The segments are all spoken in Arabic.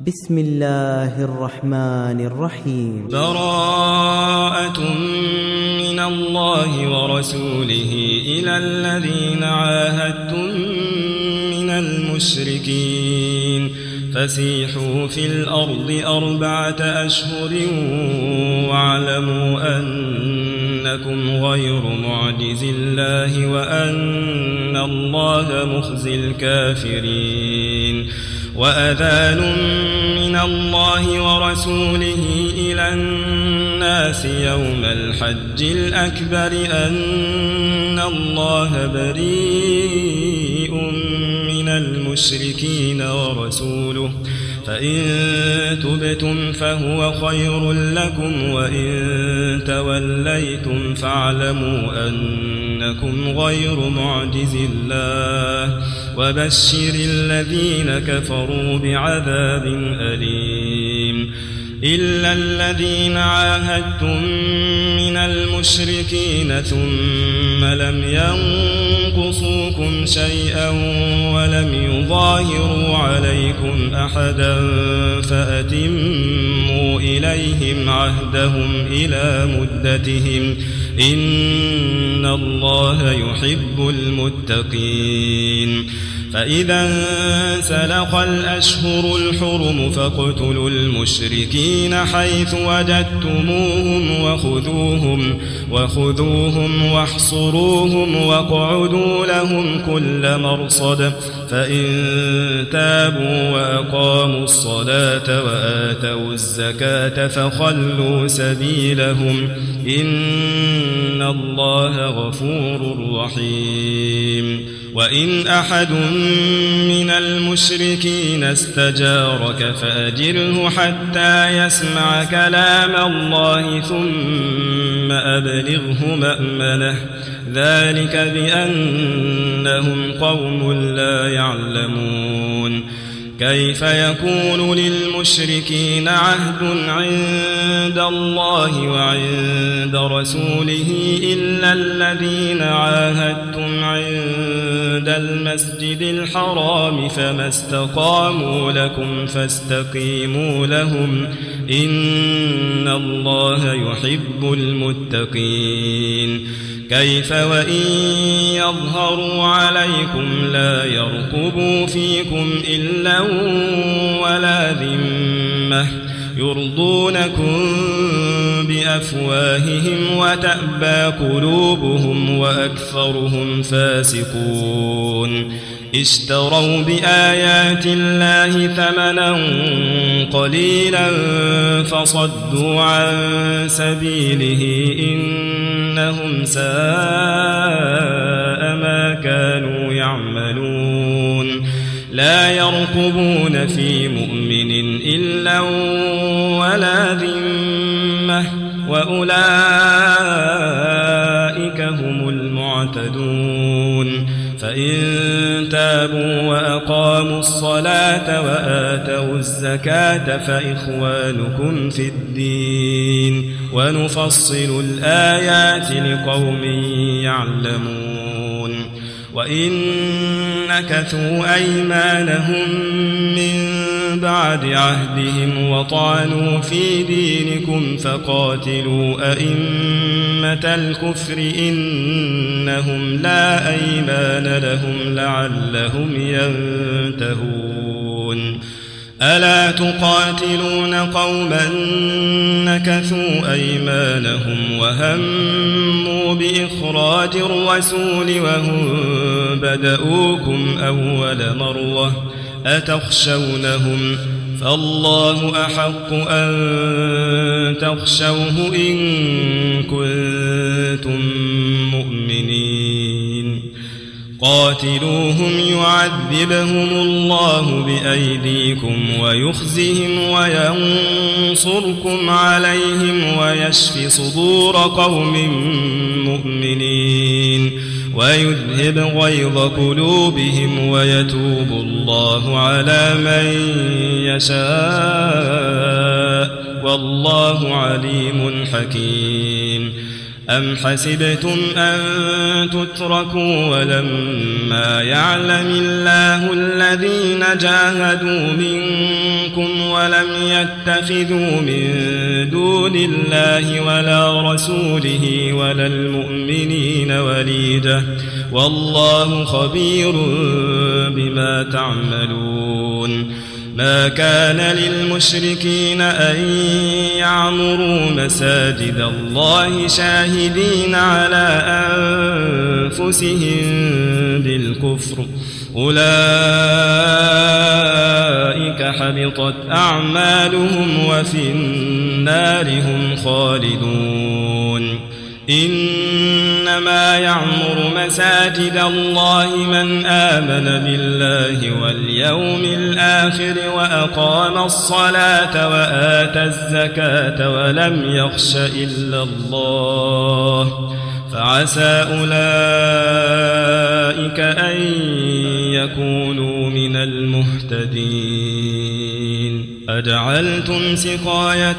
بسم الله الرحمن الرحيم. براءة من الله ورسوله إلى الذين عاهدتم من المشركين فسيحوا في الأرض 4 أشهر واعلموا أنكم غير معجز الله وأن الله مخزي الكافرين. وأذان من الله ورسوله إلى الناس يوم الحج الأكبر أن الله بريء من المشركين ورسوله فإن تبتم فهو خير لكم وإن توليتم فاعلموا أنكم غير معجز الله وبشر الذين كفروا بعذاب أليم. إلا الذين عاهدتم من المشركين ثم لم ينقصوكم شيئا ولم يظاهروا عليكم أحدا فأتموا إليهم عهدهم إلى مدتهم إن الله يحب المتقين. فإذا انسلخ الأشهر الحرم فاقتلوا المشركين حيث وجدتموهم وخذوهم واحصروهم واقعدوا لهم كل مرصد فإن تابوا وأقاموا الصلاة وآتوا الزكاة فخلوا سبيلهم إن الله غفور رحيم. وإن أحد من المشركين استجارك فأجره حتى يسمع كلام الله ثم أبلغه مأمنه ذلك بأنهم قوم لا يعلمون. كيف يكون للمشركين عهد عند الله وعند رسوله إلا الذين عاهدتم عند المسجد الحرام فما استقاموا لكم فاستقيموا لهم إن الله يحب المتقين. كيف وإن يظهروا عليكم لا يرقبوا فيكم إلا ولا ذمة يرضونكم بأفواههم وتأبى قلوبهم وأكثرهم فاسقون. اشتروا بآيات الله ثمنا قليلا فصدوا عن سبيله إنهم ساء ما كانوا يعملون. لا يرقبون في مؤمن إلا ولا ذمة وأولئك هم المعتدون. فإن تابوا وأقاموا الصلاة وآتوا الزكاة فإخوانكم في الدين ونفصل الآيات لقوم يعلمون. وإن نكثوا أيمانهم من بعد عهدهم وطعنوا في دينكم فقاتلوا أئمة الكفر إنهم لا أيمان لهم لعلهم ينتهون. ألا تقاتلون قوما نكثوا أيمانهم وهموا بإخراج الرسول وهم بدؤوكم أول مرة أتخشونهم فالله أحق أن تخشوه إن كنتم مؤمنين. قاتلوهم يعذبهم الله بأيديكم ويخزهم وينصركم عليهم ويشف صدور قوم مؤمنين ويذهب غيظ قلوبهم ويتوب الله على من يشاء والله عليم حكيم. أم حسبتم أن تتركوا ولما يعلم الله الذين جاهدوا منكم ولم يتخذوا من دون الله ولا رسوله ولا المؤمنين وليجة والله خبير بما تعملون ما كان للمشركين أن يعمروا مساجد الله شاهدين على أنفسهم بالكفر أولئك حبطت أعمالهم وفي النار هم خالدون إنما يعمر مساجد الله من آمن بالله واليوم الآخر وأقام الصلاة وآتى الزكاة ولم يخش إلا الله فعسى أولئك أن يكونوا من المهتدين أجعلتم سقاية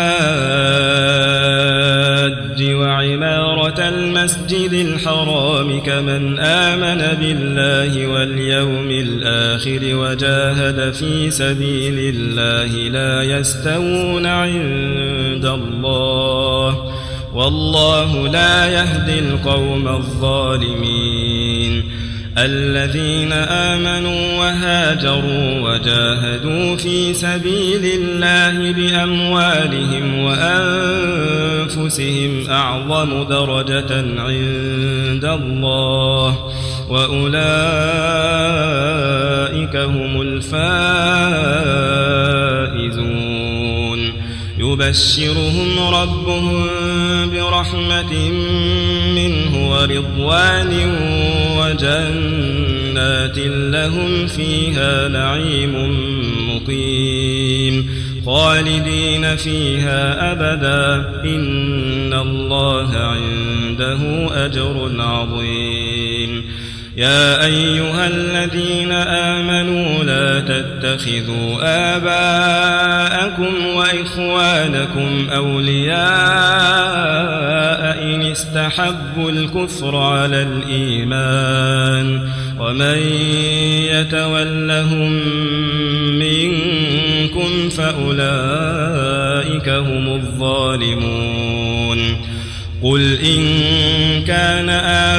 الحاج وعمارة المسجد الحرام كمن آمن بالله واليوم الآخر وجاهد في سبيل الله لا يستوون عند الله والله لا يهدي القوم الظالمين الذين آمنوا وهاجروا وجاهدوا في سبيل الله بأموالهم وأنفسهم أعظم درجة عند الله وأولئك هم الفائزون يبشرهم ربهم برحمة منه ورضوان وجنات لهم فيها نعيم مقيم خالدين فيها أبدا إن الله عنده أجر عظيم يا أيها الذين آمنوا لا تتخذوا آباءكم وإخوانكم أولياء إن استحبوا الكفر على الإيمان ومن يتولهم منكم فأولئك هم الظالمون قل إن كان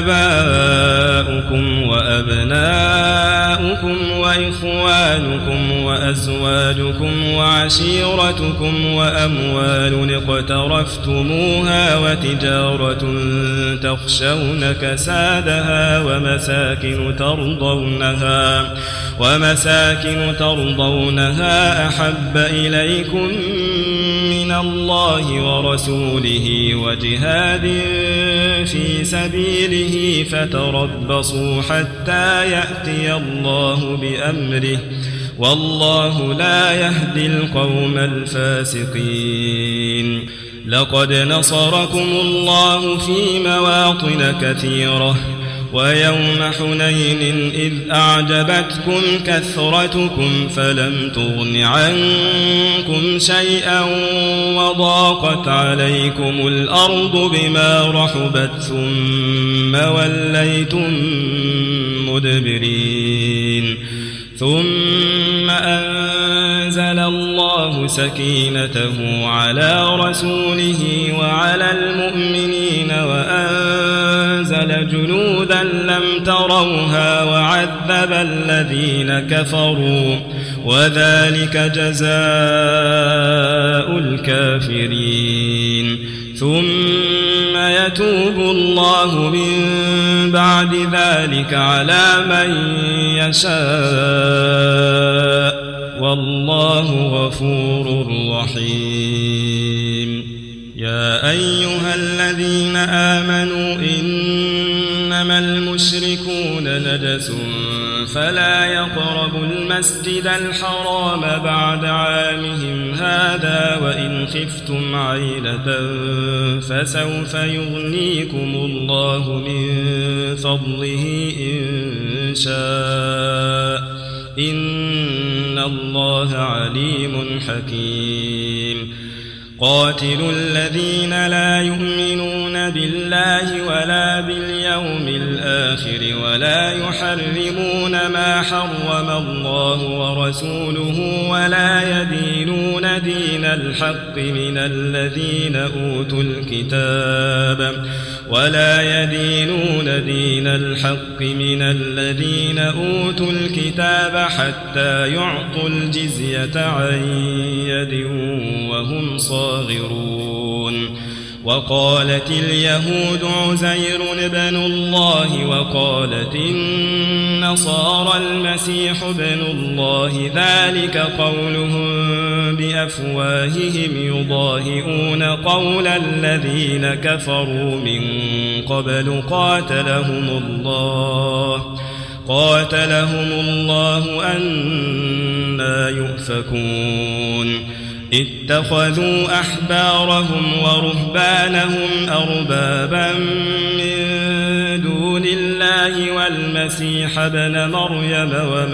آباؤكم وأبناؤكم وإخوانكم وأزواجكم وعشيرتكم وأموال اقترفتموها وتجارة تخشون كسادها ومساكن ترضونها أحب إليكم من الله ورسوله وجهاد في سبيله فتربصوا حتى يأتي الله بأمره والله لا يهدي القوم الفاسقين لقد نصركم الله في مواطن كثيرة ويوم حنين إذ أعجبتكم كثرتكم فلم تغن عنكم شيئا وضاقت عليكم الأرض بما رحبت ثم وليتم مدبرين ثم أنزل الله سكينته على رسوله وعلى المؤمنين وأنزل جنودا لم تروها وعذب الذين كفروا وذلك جزاء الكافرين ثم يتوب الله من بعد ذلك على من يشاء والله غفور رحيم يا أيها الذين آمنوا إنما المشركون نجس فلا يقربوا المسجد الحرام بعد عامهم هذا وإن خفتم عيلة فسوف يغنيكم الله من فضله إن شاء إن الله عليم حكيم قاتلوا الذين لا يؤمنون بالله ولا باليوم الآخر ولا يحرمون ما حرم الله ورسوله ولا يدينون دين الحق من الذين أوتوا الكتاب حتى يعطوا الجزية عن يد وهم صاغرون. وقالت اليهود عزير ابن الله وقالت النصارى المسيح ابن الله ذلك قولهم بأفواههم يضاهئون قول الذين كفروا من قبل قاتلهم الله أنى يؤفكون. اتخذوا أحبارهم ورهبانهم أربابا من دون الله والمسيح ابن مريم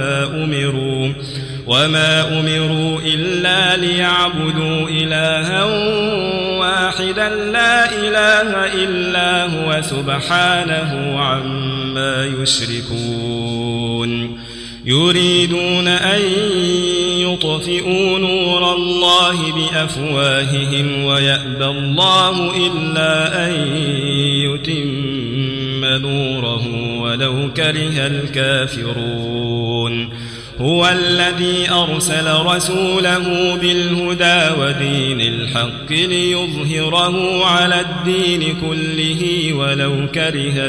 وما أمروا إلا ليعبدوا إلها واحدا لا إله إلا هو سبحانه عما يشركون. يريدون أن يطفئوا نور الله بأفواههم ويأبى الله إلا أن يتم نوره ولو كره الكافرون. هو الذي أرسل رسوله بالهدى ودين الحق ليظهره على الدين كله ولو كره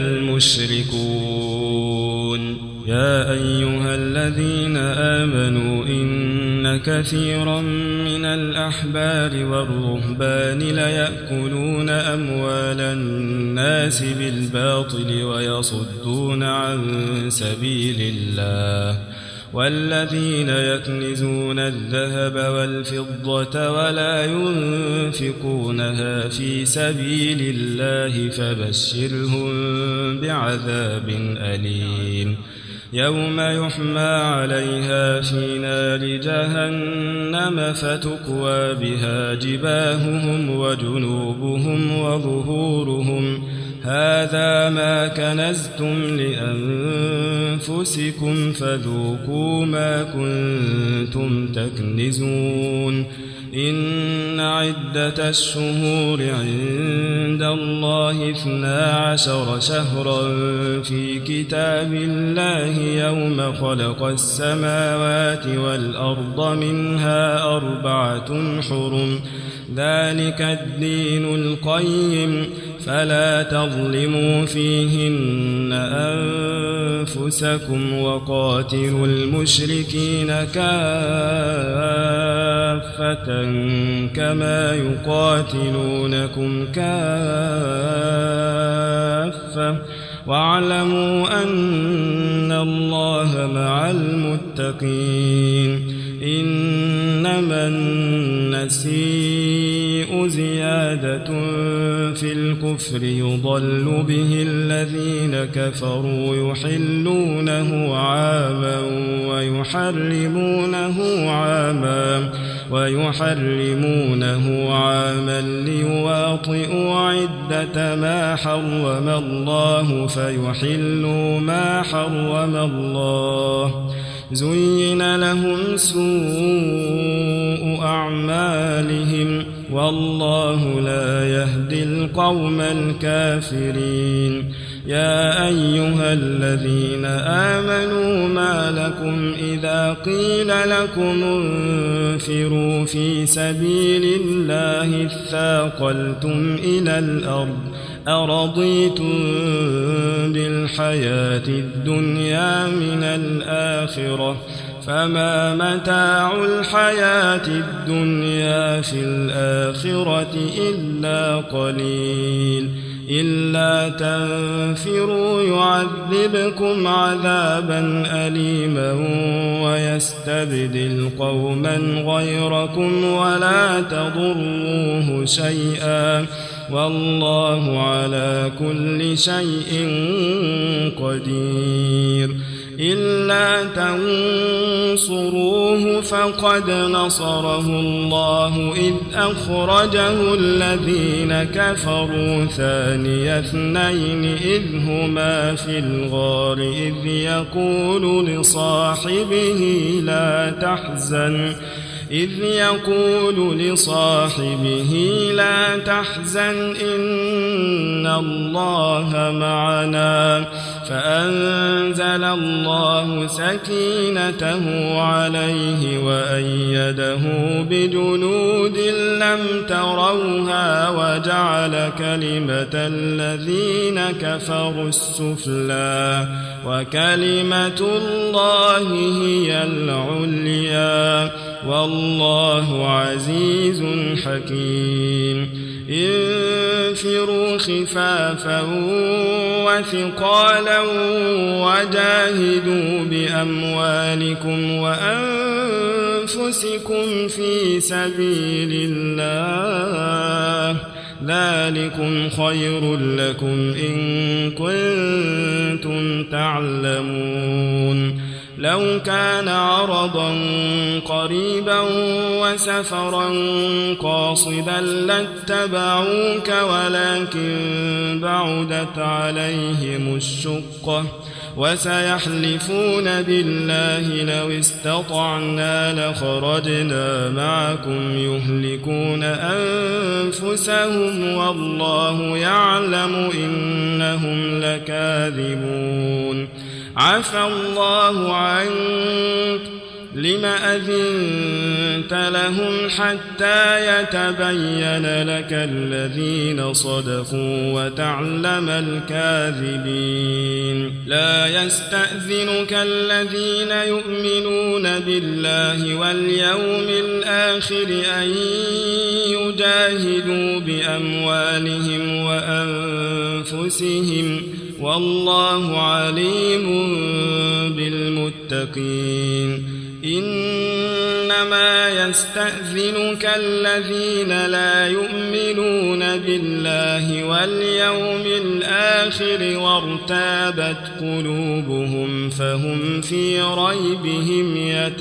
المشركون. يا أيها الذين آمنوا إن كثيرا من الأحبار والرهبان ليأكلون أموال الناس بالباطل ويصدون عن سبيل الله. والذين يكنزون الذهب والفضة ولا ينفقونها في سبيل الله فبشرهم بعذاب أليم. يوم يحمى عليها في نار جهنم فتكوى بها جباههم وجنوبهم وظهورهم هذا ما كنزتم لأنفسكم فذوقوا ما كنتم تكنزون. إن عدة الشهور عند الله 12 شهرا في كتاب الله يوم خلق السماوات والأرض منها 4 حرم ذلك الدين القيم فلا تظلموا فيهن أنفسكم وقاتلوا المشركين كافة كما يقاتلونكم كافة واعلموا أن الله مع المتقين. إنما النسيء زيادة في الكفر يضل به الذين كفروا يحلونه ويحرمونه عاما ليواطئوا عدة ما حرم الله فيحلوا ما حرم الله. زين لهم سوء أعمالهم والله لا يهدي القوم الكافرين. يا أيها الذين آمنوا ما لكم إذا قيل لكم انفروا في سبيل الله اثاقلتم إلى الأرض أرضيتم بالحياة الدنيا من الآخرة فما متاع الحياة الدنيا في الآخرة إلا قليل. إلا تنفروا يعذبكم عذابا أليما ويستبدل قوما غيركم ولا تضروه شيئا والله على كل شيء قدير. إلا تنصروه فقد نصره الله إذ أخرجه الذين كفروا ثاني اثنين إذ هما في الغار إذ يقول لصاحبه لا تحزن إن الله معنا فأنزل الله سكينته عليه وأيده بجنود لم تروها وجعل كلمة الذين كفروا السفلى وكلمة الله هي العليا والله عزيز حكيم انفروا خفافا وثقالا وجاهدوا بأموالكم وأنفسكم في سبيل الله ذلكم خير لكم إن كنتم تعلمون لو كان عرضا قريبا وسفرا قاصدا لاتبعوك ولكن بعدت عليهم الشقة وسيحلفون بالله لو استطعنا لخرجنا معكم يهلكون أنفسهم والله يعلم إنهم لكاذبون عفى الله عنك لم أذنت لهم حتى يتبين لك الذين صدقوا وتعلم الكاذبين لا يستأذنك الذين يؤمنون بالله واليوم الآخر أن يجاهدوا بأموالهم وأنفسهم والله عليم بالمتقين إنما يستأذنك الذين لا يؤمنون بالله واليوم الآخر وارتابت قلوبهم فهم في ريبهم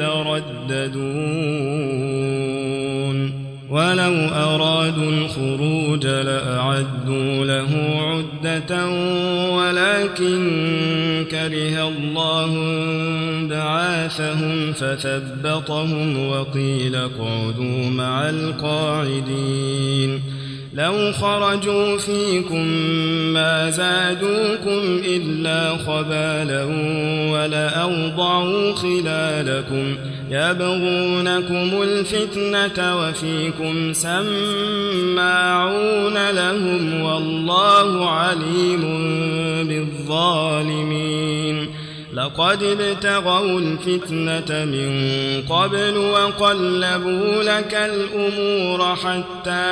يترددون ولو أرادوا الخروج لأعدوا له عدة ولكن كره الله بعاثهم فثبطهم وقيل اقعدوا مع القاعدين لو خرجوا فيكم ما زادوكم إلا خبالا ولأوضعوا خلالكم يبغونكم الفتنة وفيكم سماعون لهم والله عليم بالظالمين لقد ابتغوا الفتنة من قبل وقلبوا لك الأمور حتى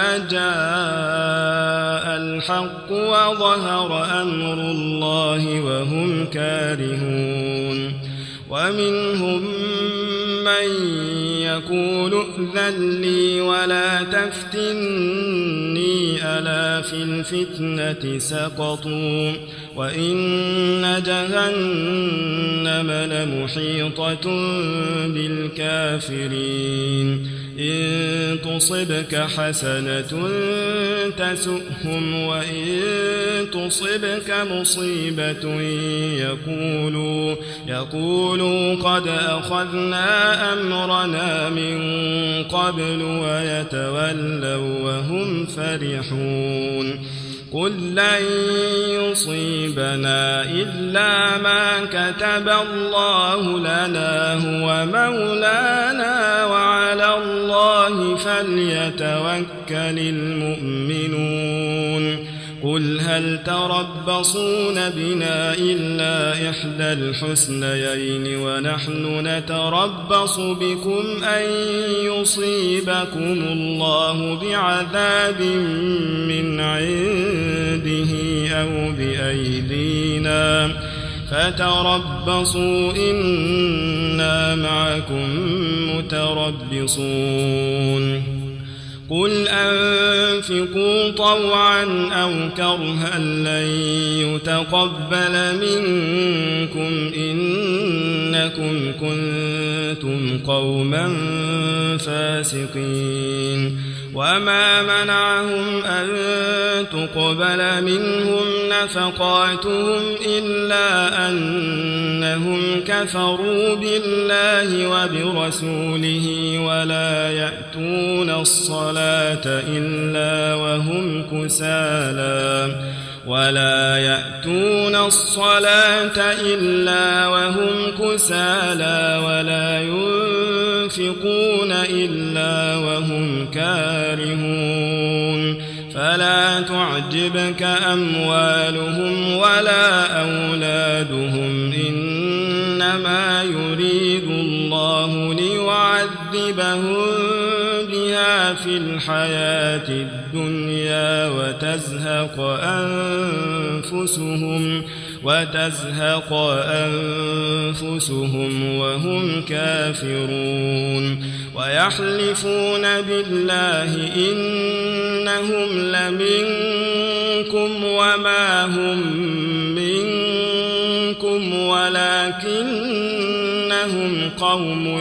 جاء الحق وظهر أمر الله وهم كارهون ومنهم من يقول ائذن لي ولا تفتني ألا في الفتنة سقطوا وإن جهنم لمحيطة بالكافرين إن تصبك حسنة تسؤهم وإن تصبك مصيبة يقولوا قد أخذنا أمرنا من قبل ويتولوا وهم فرحون قل لن يصيبنا إلا ما كتب الله لنا هو مولانا وعلى الله فليتوكل المؤمنون قل هل تربصون بنا إلا إحدى الحسنيين ونحن نتربص بكم أن يصيبكم الله بعذاب من عنده أو بأيدينا فتربصوا إنا معكم متربصون قل أنفقوا طوعا أو كرها لن يتقبل منكم إنكم كنتم قوما فاسقين وما منعهم أن تقبل منهم نفقاتهم إلا أنهم كفروا بالله وبرسوله ولا يأتون الصلاة إلا وهم كسالى ولا ينفقون إلا وهم كارهون فلا تعجبك أموالهم ولا أولادهم إنما يريد الله ليعذبهم بها في الحياة الدنيا وتزهق أنفسهم وهم كافرون ويحلفون بالله إنهم لمنكم وما هم منكم ولكنهم قوم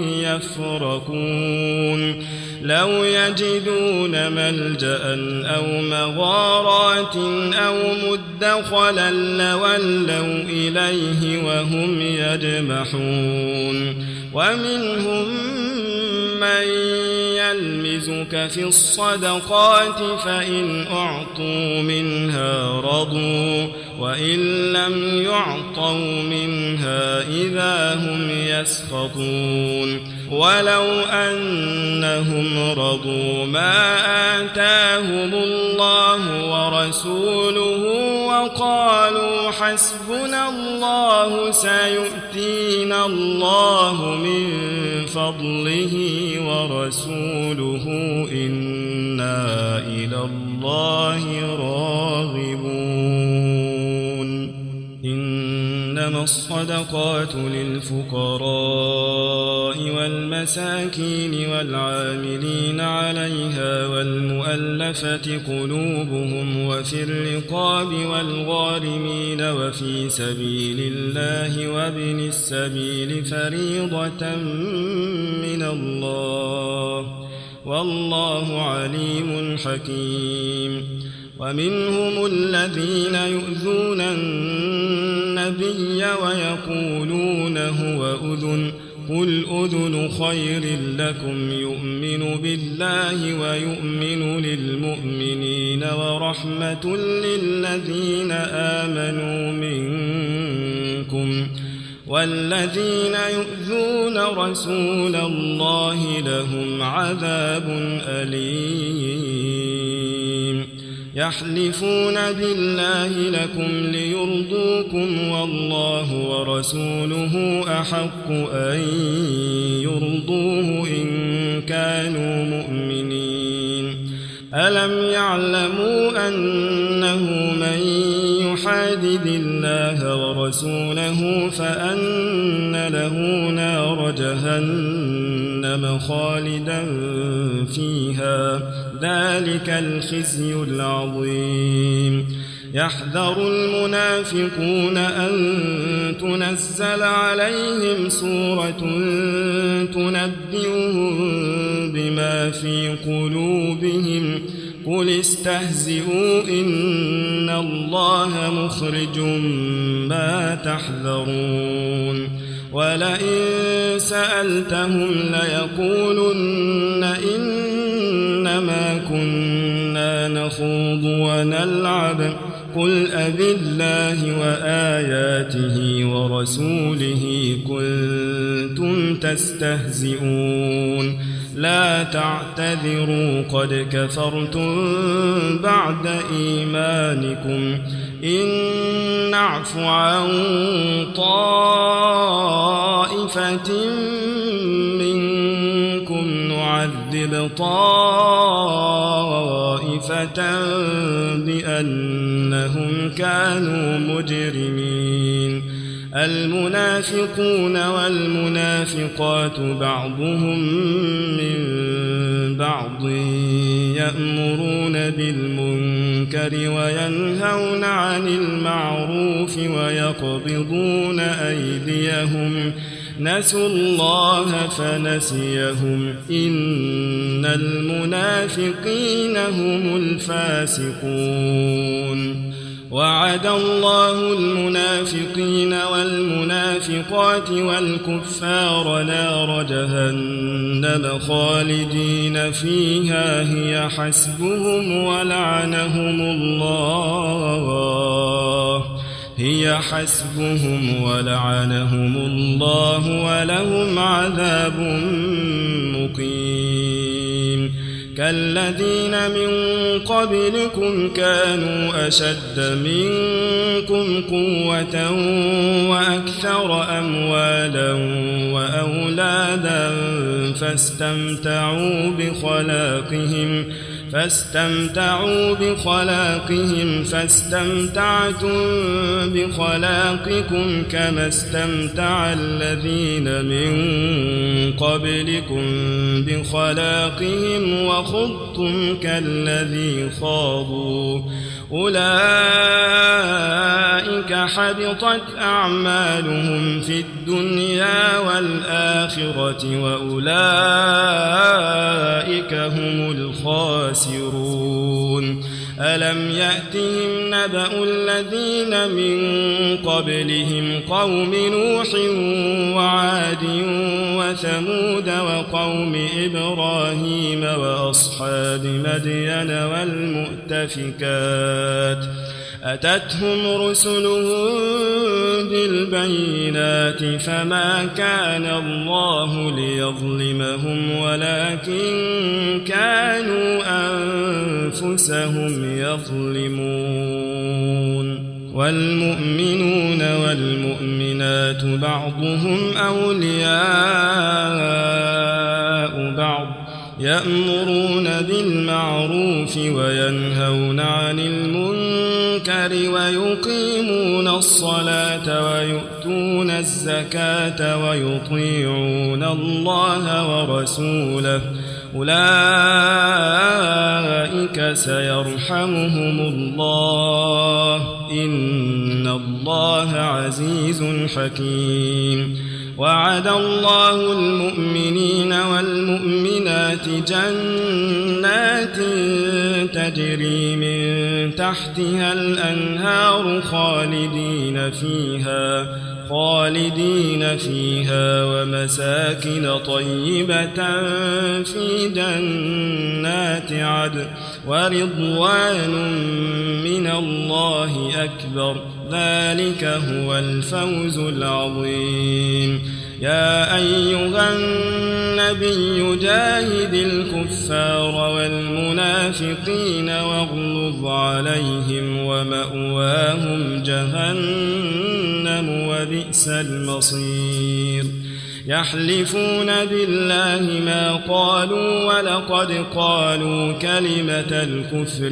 يفرقون لو يجدون ملجأ أو مغارات أو مدخلا لولوا إليه وهم يجمحون ومنهم من يلمزك في الصدقات فإن أعطوا منها رضوا وإن لم يعطوا منها إذا هم يسخطون ولو أنهم رضوا ما آتاهم الله ورسوله وقالوا حسبنا الله سيؤتينا الله من فضله ورسوله إنا إلى الله راغبون إنما الصدقات للفقراء والمساكين والعاملين عليها والمؤلفة قلوبهم وفي الرقاب والغارمين وفي سبيل الله وابن السبيل فريضة من الله والله عليم حكيم ومنهم الذين يؤذون النبي ويقولون هو أذن قل أذن خير لكم يؤمن بالله ويؤمن للمؤمنين ورحمة للذين آمنوا منكم والذين يؤذون رسول الله لهم عذاب أليم يحلفون بالله لكم ليرضوكم والله ورسوله أحق أن يرضوه إن كانوا مؤمنين ألم يعلموا أنه من يحادد الله ورسوله فأن له نار جهنم خالدا فيها ذلك الخزي العظيم يحذر المنافقون أن تنزل عليهم سورة تنبئهم بما في قلوبهم قل استهزئوا إن الله مخرج ما تحذرون ولئن سألتهم ليقولن إنما كنا نخوض ونلعب قل أبالله وآياته ورسوله كنتم تستهزئون لا تعتذروا قد كفرتم بعد إيمانكم إن نعف عن طائفة منكم نعذب طائفة بأنهم كانوا مجرمين المنافقون والمنافقات بعضهم من بعض يأمرون بالمنكر وينهون عن المعروف ويقبضون أيديهم نسوا الله فنسيهم إن المنافقين هم الفاسقون وعد الله المنافقين والمنافقات والكفار نار جهنم خالدين فيها هي حسبهم ولعنهم الله ولهم عذاب مقيم كالذين من قبلكم كانوا أشد منكم قوة وأكثر أموالا وأولادا فاستمتعوا بخلاقهم فاستمتعتم بخلاقكم كما استمتع الذين من قبلكم بخلاقهم وخضتم كالذي خاضوا أولئك حبطت أعمالهم في الدنيا والآخرة وأولئك هم الخاسرون ألم يأتهم نبأ الذين من قبلهم قوم نوح وعاد وثمود وقوم إبراهيم وأصحاب مدين والمؤتفكات أتتهم رسلهم بالبينات فما كان الله ليظلمهم ولكن كانوا أنفسهم يظلمون والمؤمنون والمؤمنات بعضهم أولياء بعض يأمرون بالمعروف وينهون عن المنكر ويقيمون الصلاة ويؤتون الزكاة ويطيعون الله ورسوله أولئك سيرحمهم الله إن الله عزيز حكيم وعد الله المؤمنين والمؤمنات جنات تجري من تحتها الأنهار خالدين فيها ومساكن طيبة في جنات عدن ورضوان من الله أكبر ذلك هو الفوز العظيم يا أيها النبي جاهد الكفار والمنافقين واغلظ عليهم ومأواهم جهنم وبئس المصير يحلفون بالله ما قالوا ولقد قالوا كلمة الكفر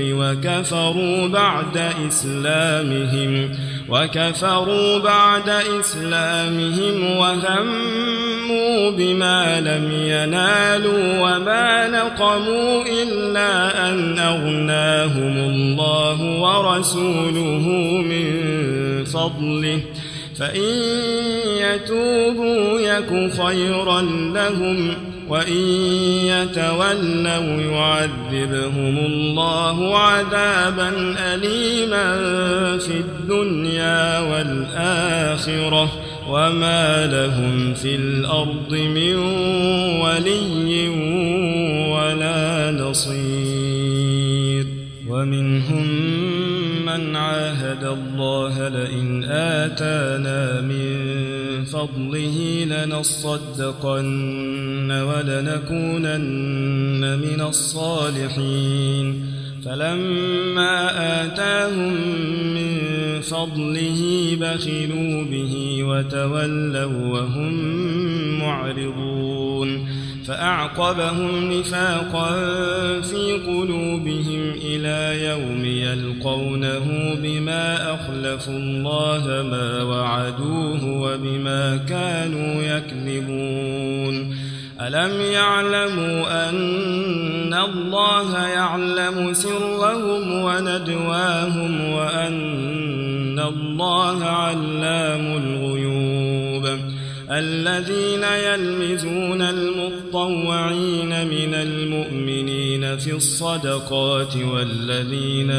وكفروا بعد إسلامهم وهموا بما لم ينالوا وما نقموا إلا أن أغناهم الله ورسوله من فضله فإن يتوبوا يك خيرا لهم وإن يتولوا يعذبهم الله عذابا أليما في الدنيا والآخرة وما لهم في الأرض من ولي ولا نصير ومنهم من عاهد الله لئن آتانا من فضله لنصدقن ولنكونن من الصالحين فلما آتاهم من فضله بخلوا به وتولوا وهم معرضون فأعقبهم نفاقا في قلوبهم إلى يوم يلقونه بما أخلفوا الله ما وعدوه وبما كانوا يكذبون ألم يعلموا أن الله يعلم سرهم ونجواهم وأن الله علام الغيوب الذين يلمزون المطوعين من المؤمنين في الصدقات والذين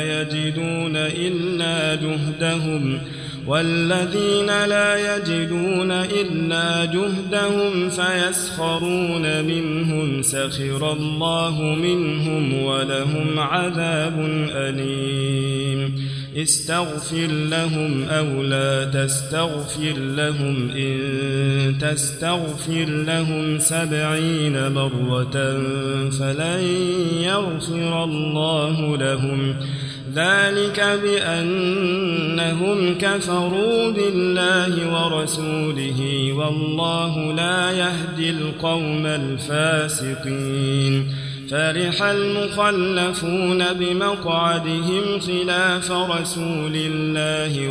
لا يجدون إلا جهدهم فيسخرون منهم سخر الله منهم ولهم عذاب أليم استغفر لهم أو لا تستغفر لهم إن تستغفر لهم 70 مرة فلن يغفر الله لهم ذلك بأنهم كفروا بالله ورسوله والله لا يهدي القوم الفاسقين فرح المخلفون بمقعدهم خلاف رسول الله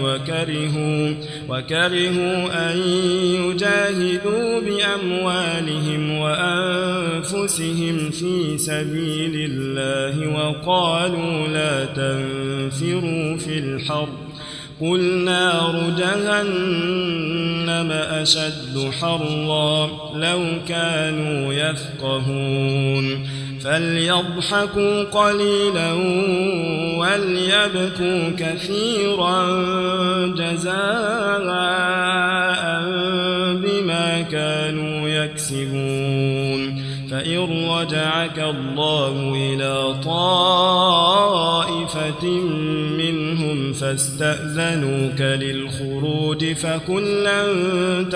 وكرهوا أن يجاهدوا بأموالهم وأنفسهم في سبيل الله وقالوا لا تنفروا في الحر قل نار جهنم أشد حرا لو كانوا يفقهون فليضحكوا قليلا وليبكوا كثيرا جزاء بما كانوا يكسبون فإن رجعك الله إلى طائفة منهم فاستأذنوك للخروج فقل لن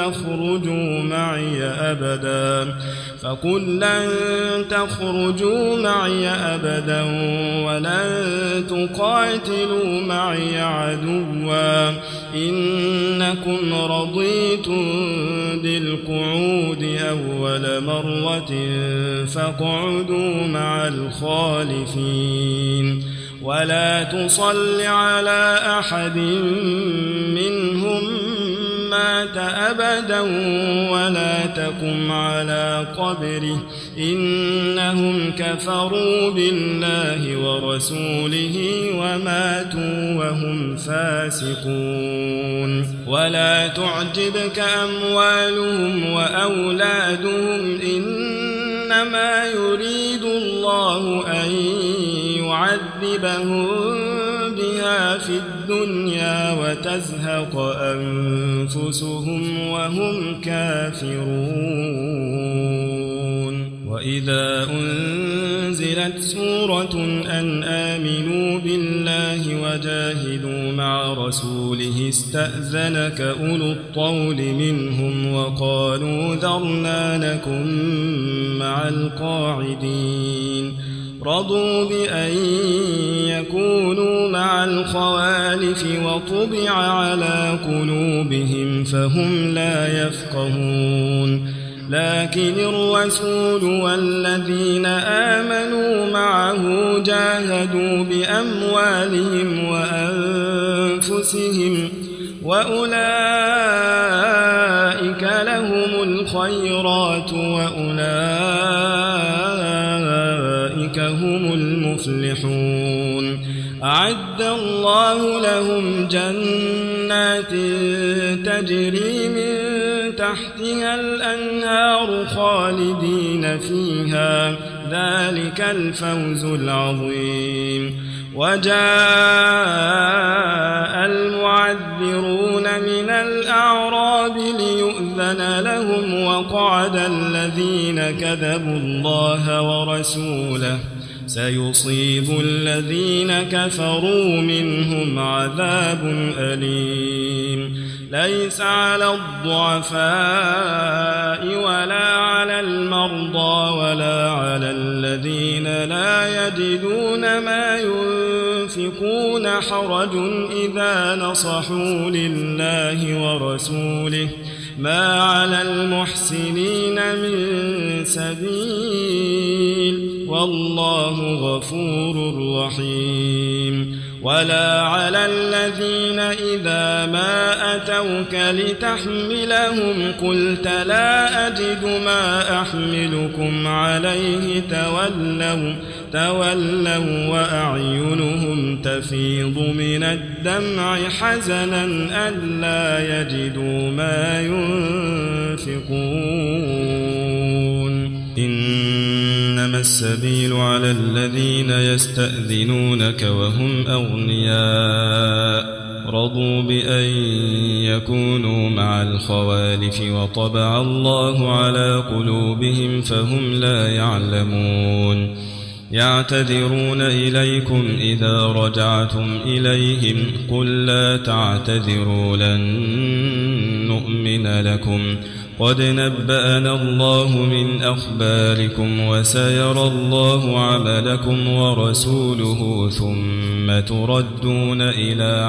تخرجوا معي أبدا ولن تقاتلوا معي عدوا إنكم رضيتم بالقعود أول مرة فاقعدوا مع الخالفين ولا تصل على أحد منهم مات أبدا ولا تقم على قبره إنهم كفروا بالله ورسوله وماتوا وهم فاسقون ولا تعجبك أموالهم وأولادهم إنما يريد الله أن يعذبهم بها في الدنيا وتزهق أنفسهم وهم كافرون وإذا أنزلت سورة أن آمنوا بالله وجاهدوا مع رسوله استأذنك أولو الطول منهم وقالوا ذرنا نكن مع القاعدين رضوا بأن يكونوا مع الخوالف وطبع على قلوبهم فهم لا يفقهون لكن الرسول والذين آمنوا معه جاهدوا بأموالهم وأنفسهم وأولئك لهم الخيرات وأولئك هم المفلحون أعد الله لهم جنات تجري من تحتها الأنهار خالدين فيها ذلك الفوز العظيم وجاء المعذرون من الأعراب ليؤذن لهم وقعد الذين كذبوا الله ورسوله سيصيب الذين كفروا منهم عذاب أليم ليس على الضعفاء ولا على المرضى ولا على الذين لا يجدون ما ينفقون حرج إذا نصحوا لله ورسوله ما على المحسنين من سبيل والله غفور رحيم ولا على الذين إذا ما أتوك لتحملهم قلت لا أجد ما أحملكم عليه تولوا وأعينهم تفيض من الدمع حزنا ألا يجدوا ما ينفقون إنما السبيل على الذين يستأذنونك وهم أغنياء رضوا بأن يكونوا مع الخوالف وطبع الله على قلوبهم فهم لا يعلمون يعتذرون إليكم إذا رجعتم إليهم قل لا تعتذروا لن نؤمن لكم قد نبأنا الله من أخباركم وسيرى الله عملكم ورسوله ثم تردون إلى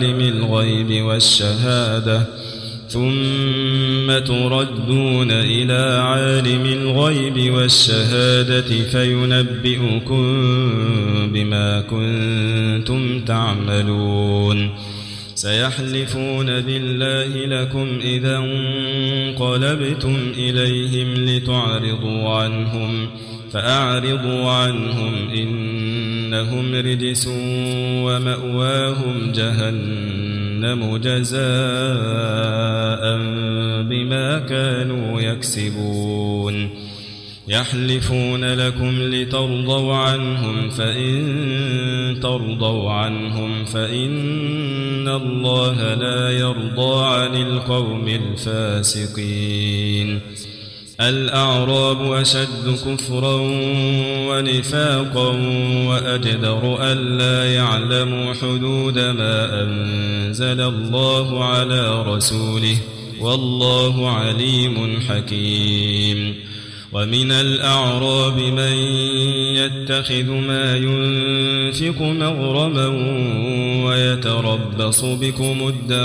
عالم الغيب والشهادة فينبئكم بما كنتم تعملون سيحلفون بالله لكم إذا انقلبتم إليهم لتعرضوا عنهم فأعرضوا عنهم إنهم رجس ومأواهم جهنم جزاء بما كانوا يكسبون يحلفون لكم لترضوا عنهم فإن ترضوا عنهم فإن الله لا يرضى عن القوم الفاسقين الأعراب أشد كفرا ونفاقا وأجدر ألا يعلموا حدود ما أنزل الله على رسوله والله عليم حكيم ومن الأعراب من يتخذ ما ينفق مغرما ويتربص بكم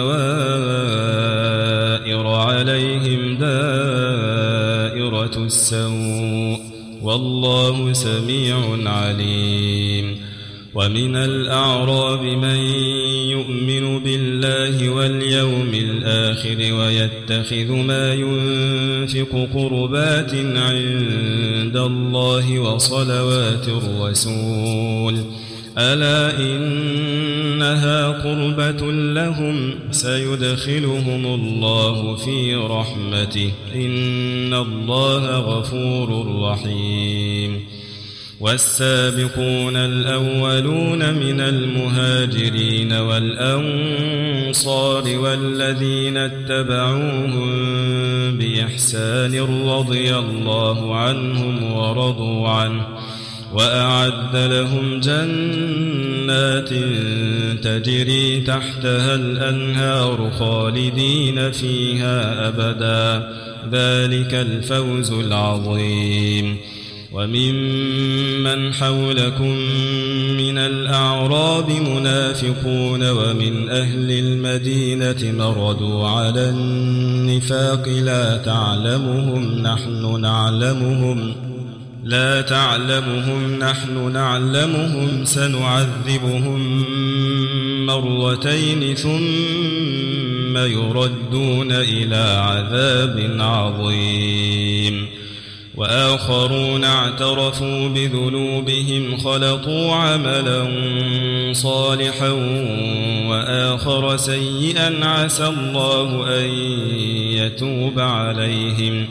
الدوائر عليهم دائرة السوء والله سميع عليم ومن الأعراب من يؤمن بالله واليوم الآخر ويتخذ ما ينفق قربات عند الله وصلوات الرسول ألا إنها قربة لهم سيدخلهم الله في رحمته إن الله غفور رحيم والسابقون الأولون من المهاجرين والأنصار والذين اتبعوهم بإحسان رضي الله عنهم ورضوا عنه وأعد لهم جنات تجري تحتها الأنهار خالدين فيها أبدا ذلك الفوز العظيم وممن حولكم من الأعراب منافقون ومن أهل المدينة مردوا على النفاق لا تعلمهم نحن نعلمهم سنعذبهم مرتين ثم يردون إلى عذاب عظيم وآخرون اعترفوا بذنوبهم خلطوا عملا صالحا وآخر سيئا عسى الله أن يتوب عليهم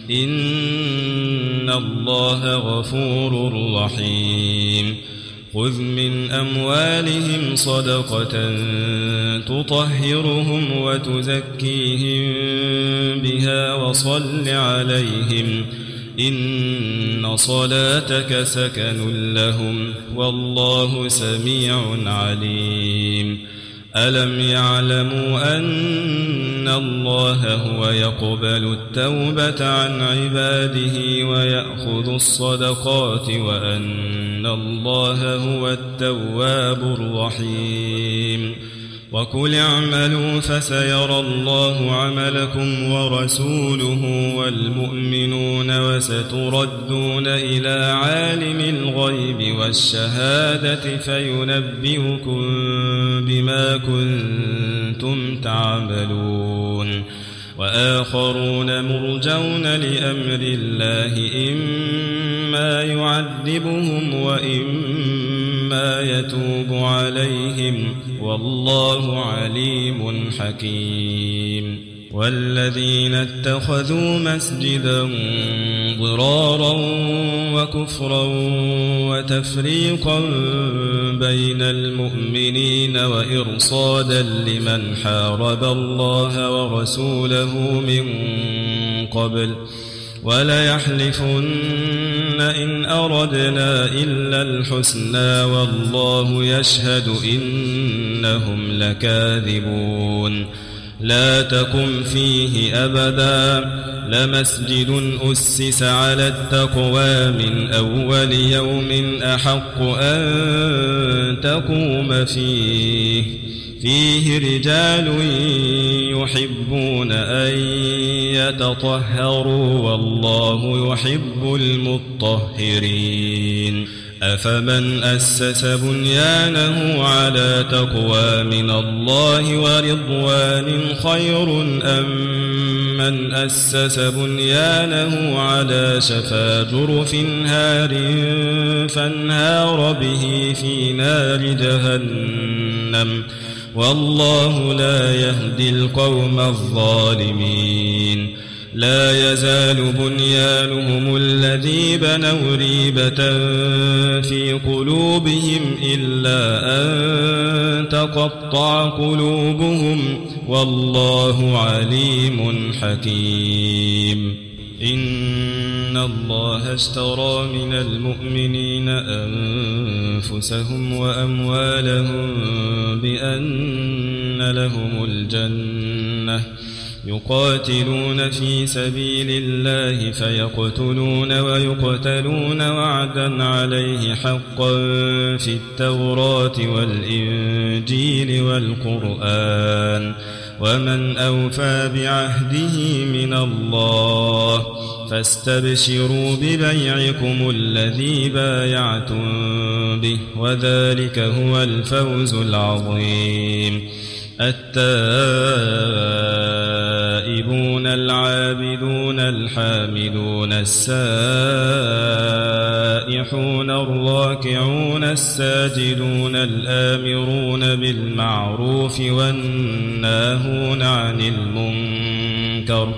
إن الله غفور رحيم خذ من أموالهم صدقة تطهرهم وتزكيهم بها وصل عليهم إن صلاتك سكن لهم والله سميع عليم ألم يعلموا أن الله هو يقبل التوبة عن عباده ويأخذ الصدقات وأن الله هو التواب الرحيم وقل اعملوا فسيرى الله عملكم ورسوله والمؤمنون وستردون إلى عالم الغيب والشهادة فينبئكم بما كنتم تعملون وآخرون مرجون لأمر الله إما يعذبهم وإما يتوب عليهم والله عليم حكيم والذين اتخذوا مسجدا ضرارا وكفرا وتفريقا بين المؤمنين وإرصادا لمن حارب الله ورسوله من قبل وليحلفن إن أردنا إلا الحسنى والله يشهد إنهم لكاذبون لا تقم فيه أبدا لمسجد أسس على التقوى من أول يوم أحق أن تقوم فيه رجال يحبون أن يتطهروا والله يحب المطهرين أفمن أسس بنيانه على تقوى من الله ورضوان خير أم من أسس بنيانه على شفا جرف هار فانهار به في نار جهنم والله لا يهدي القوم الظالمين لا يزال بنيانهم الذي بنوا ريبة في قلوبهم إلا أن تقطع قلوبهم والله عليم حكيم إن الله اشترى من المؤمنين أنفسهم وأموالهم بأن لهم الجنة يقاتلون في سبيل الله فيقتلون ويقتلون وعدا عليه حقا في التوراة والإنجيل والقرآن ومن أوفى بعهده من الله فاستبشروا ببيعكم الذي بايعتم به وذلك هو الفوز العظيم التائبون العابدون الحامدون السائحون الراكعون الساجدون الآمرون بالمعروف والناهون عن المنكر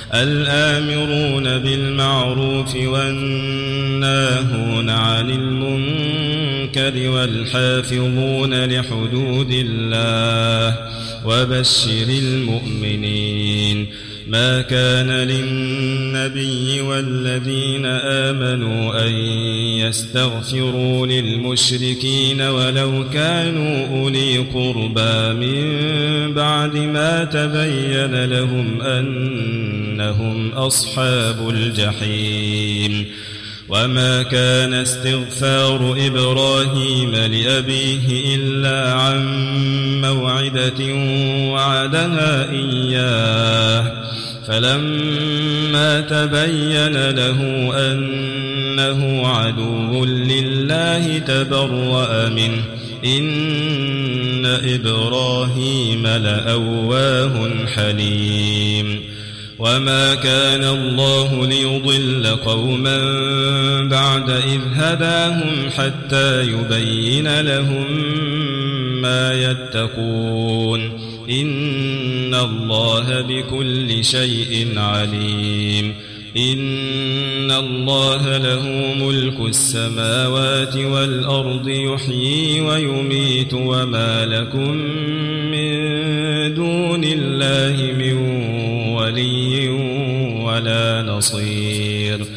والناهون عن المنكر والحافظون لحدود الله وبشر المؤمنين ما كان للنبي والذين آمنوا أن يستغفروا للمشركين ولو كانوا أولي قربى من بعد ما تبين لهم أنهم أصحاب الجحيم وما كان استغفار إبراهيم لأبيه إلا عن موعدة وعدها إياه فلما تبين له أنه عدو لله تبرأ منه إن إبراهيم لأواه حليم وما كان الله ليضل قوما بعد إذ هداهم حتى يبين لهم ما يتقون إن الله بكل شيء عليم إن الله له ملك السماوات والأرض يحيي ويميت وما لكم من دون الله من ولي ولا نصير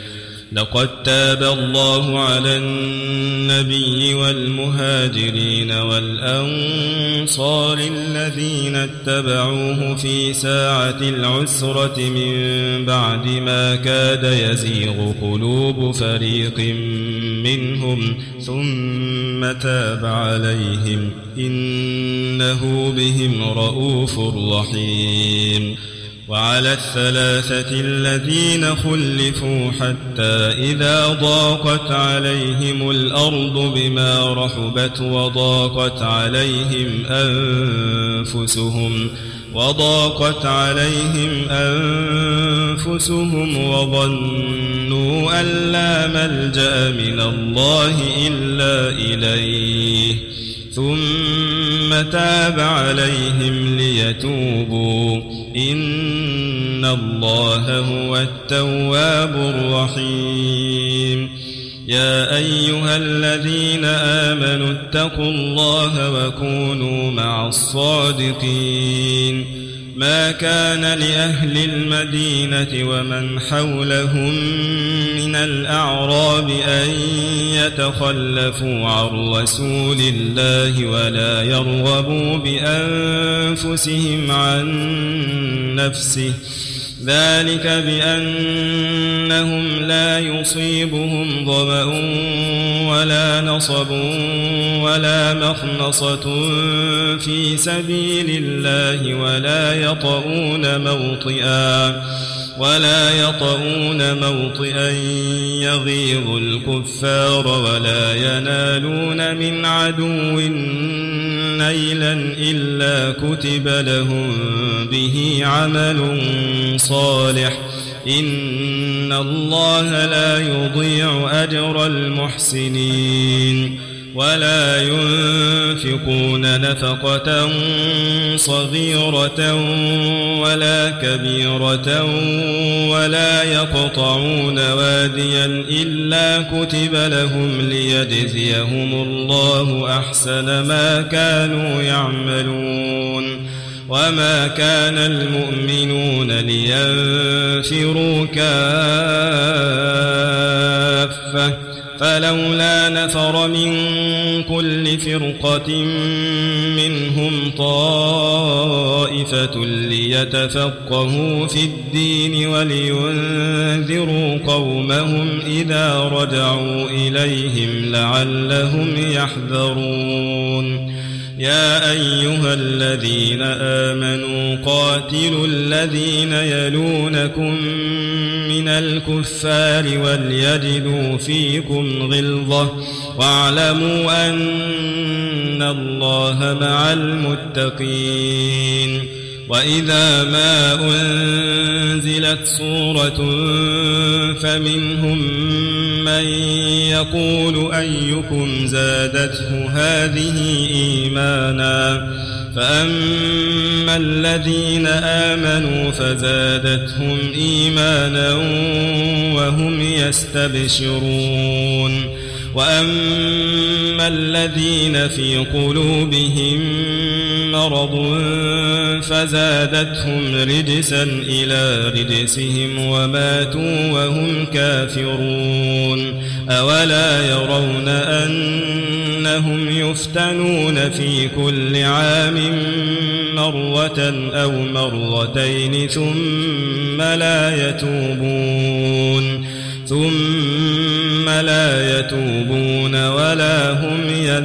لقد تاب الله على النبي والمهاجرين والأنصار الذين اتبعوه في ساعة العسرة من بعد ما كاد يزيغ قلوب فريق منهم ثم تاب عليهم إنه بهم رؤوف رحيم. وعلى الثلاثة الذين خلفوا حتى إذا ضاقت عليهم الأرض بما رحبت وضاقت عليهم أنفسهم وظنوا أن لا ملجأ من الله إلا إليه ثم تاب عليهم ليتوبوا إن الله هو التواب الرحيم. يا أيها الذين آمنوا اتقوا الله وكونوا مع الصادقين. ما كان لأهل المدينة ومن حولهم من الأعراب أن يتخلفوا عن رسول الله ولا يرغبوا بأنفسهم عن نفسه ذلك بأنهم لا يصيبهم ظمأ ولا نصب ولا مخمصة في سبيل الله ولا يطؤون موطئا يغيظ الكفار ولا ينالون من عدو نيلا إلا كتب لهم به عمل صالح إن الله لا يضيع أجر المحسنين. ولا ينفقون نفقة صغيرة ولا كبيرة ولا يقطعون واديا إلا كتب لهم ليجزيهم الله أحسن ما كانوا يعملون. وما كان المؤمنون لينفروا كافة فلولا نفر من كل فرقة منهم طائفة ليتفقهوا في الدين ولينذروا قومهم إذا رجعوا إليهم لعلهم يحذرون. يا أيها الذين آمنوا قاتلوا الذين يلونكم من الكفار وليجدوا فيكم غلظة واعلموا أن الله مع المتقين. وإذا ما أنزلت سورة فمنهم من يقول أيكم زادته هذه إيمانا فأما الذين آمنوا فزادتهم إيمانا وهم يستبشرون. وأما الذين في قلوبهم مرض فزادتهم رجسا إلى رجسهم وماتوا وهم كافرون. أولا يرون أنهم يفتنون في كل عام مرة أو مرتين ثم لا يتوبون ولا هم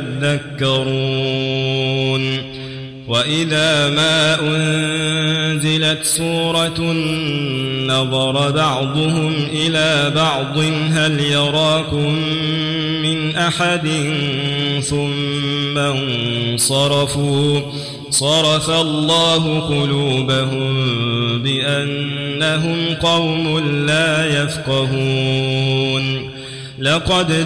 يذكرون. وإذا ما أنزلت سورة نظر بعضهم إلى بعض هل يراكم من أحد ثم انصرفوا صرف الله قلوبهم بأنهم قوم لا يفقهون. لقد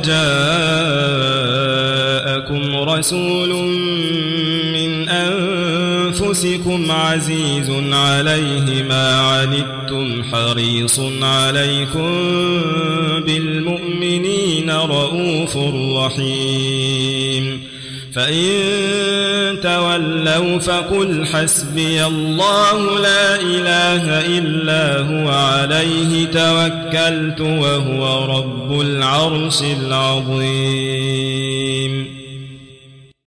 جاءكم رسول من أنفسكم عزيز عليه ما عنتم حريص عليكم بالمؤمنين رؤوف رحيم. فإن تولوا فقل حسبي الله لا إله إلا هو عليه توكلت وهو رب العرش العظيم.